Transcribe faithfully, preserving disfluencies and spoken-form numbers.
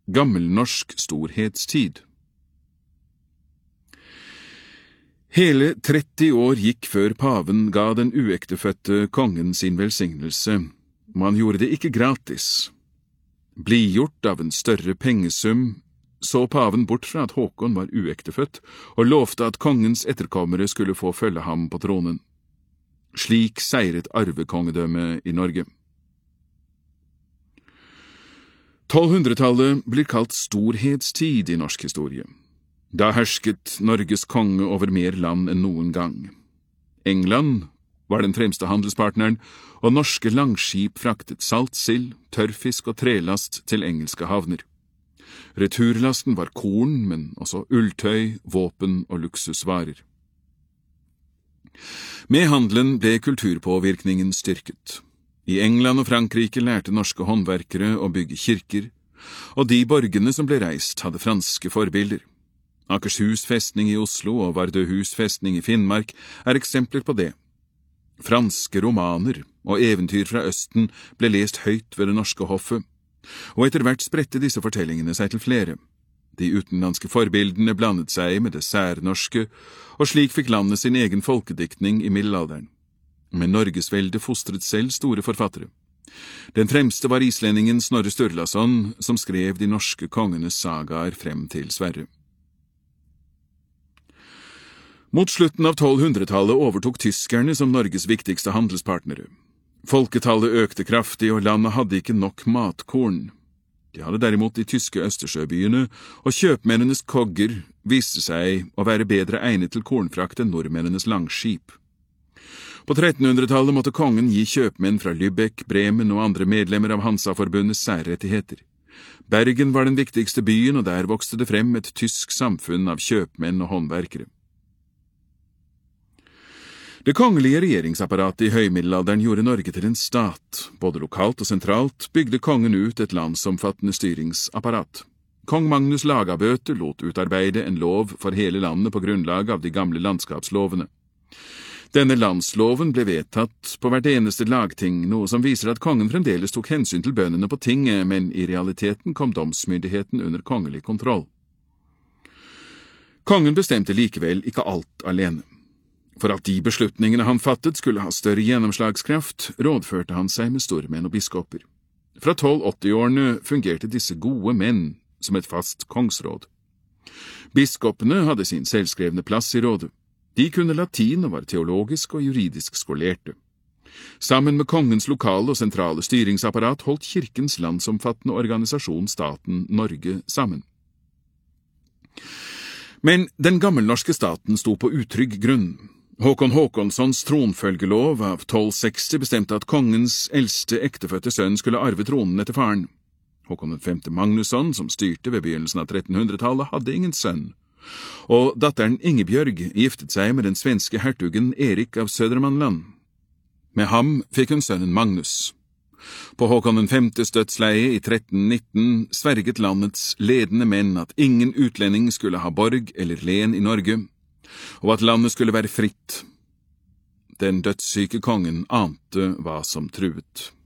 Gammelnorsk storhetstid. Hele tretti år gikk før paven ga den uektefødte kongen sin velsignelse. Man gjorde det ikke gratis. Blidgjort av en større pengesum, så paven bort fra at Håkon var uektefødt, og lovte at kongens etterkommere skulle få følge ham på tronen. Slik seiret arvekongedømme i Norge. tolvhundretallet blir kalt storhetstid i norsk historie. Da hersket Norges konge over mer land enn noen gang. England var den fremste handelspartneren, og norske langskip fraktet salt, sild, tørrfisk og trelast til engelske havner. Returlasten var korn, men også ulltøy, våpen og luksusvarer. Med handelen ble kulturpåvirkningen styrket. I England og Frankrike lærte norske håndverkere å bygge kirker, og de borgene som ble reist hadde franske forbilder. Akershus festning i Oslo og Vardøhus festning i Finnmark er eksempler på det. Franske romaner og eventyr fra Østen ble lest høyt ved det norske hoffet, og etter hvert spredte disse fortellingene seg til flere. De utenlandske forbildene blandet seg med det særnorske, og slik fikk landet sin egen folkediktning i middelalderen. Men Norgesvelde fostret selv store forfattere. Den fremste var islendingen Snorre Sturlason, som skrev de norske kongenes sagaer frem til Sverre. Mot slutten av tolvhundretallet overtok tyskerne som Norges viktigste handelspartnere. Folketallet økte kraftig, og landet hadde ikke nok matkorn. De hadde derimot de tyske Østersjøbyene, og kjøpmennenes kogger viste seg å være bedre egnet til kornfrakt enn nordmennenes langskip. På trettenhundretallet måtte kongen gi kjøpmenn fra Lübeck, Bremen og andre medlemmer av Hansa-forbundet særrettigheter. Bergen var den viktigste byen, og der vokste det frem et tysk samfunn av kjøpmenn og håndverkere. Det kongelige regjeringsapparatet i høymiddelalderen gjorde Norge til en stat. Både lokalt og sentralt bygde kongen ut et landsomfattende styringsapparat. Kong Magnus Lagabøte lot utarbeide en lov for hele landet på grunnlag av de gamle landskapslovene. Denne landsloven ble vedtatt på hvert eneste lagting, noe som viser at kongen fremdeles tok hensyn til bøndene på tinget, men i realiteten kom domsmyndigheten under kongelig kontroll. Kongen bestemte likevel ikke alt alene. For at de beslutningene han fattet skulle ha større gjennomslagskraft, rådførte han seg med stormenn og biskoper. Fra tolv åtti-årene fungerte disse gode menn som et fast kongsråd. Biskopene hadde sin selvskrevne plass i rådet. De kunne latin og var teologisk og juridisk skolerte. Sammen med kongens lokale og sentrale styringsapparat holdt kirkens landsomfattende organisasjon staten Norge sammen. Men den gammelnorske staten sto på utrygg grunn. Håkon Håkonssons tronfølgelov av tolv seksti bestemte at kongens eldste ektefødte sønn skulle arve tronen etter faren. Håkon den femte Magnusson, som styrte ved begynnelsen av trettenhundretallet, hadde ingen sønn, og datteren Ingebjørg giftet seg med den svenske hertugen Erik av Södermanland. Med ham fikk hun sønnen Magnus. På Håkon den femtes dødsleie i tretten nitten sverget landets ledende menn at ingen utlending skulle ha borg eller len i Norge, og at landet skulle være fritt. Den dødssyke kongen ante hva som truet.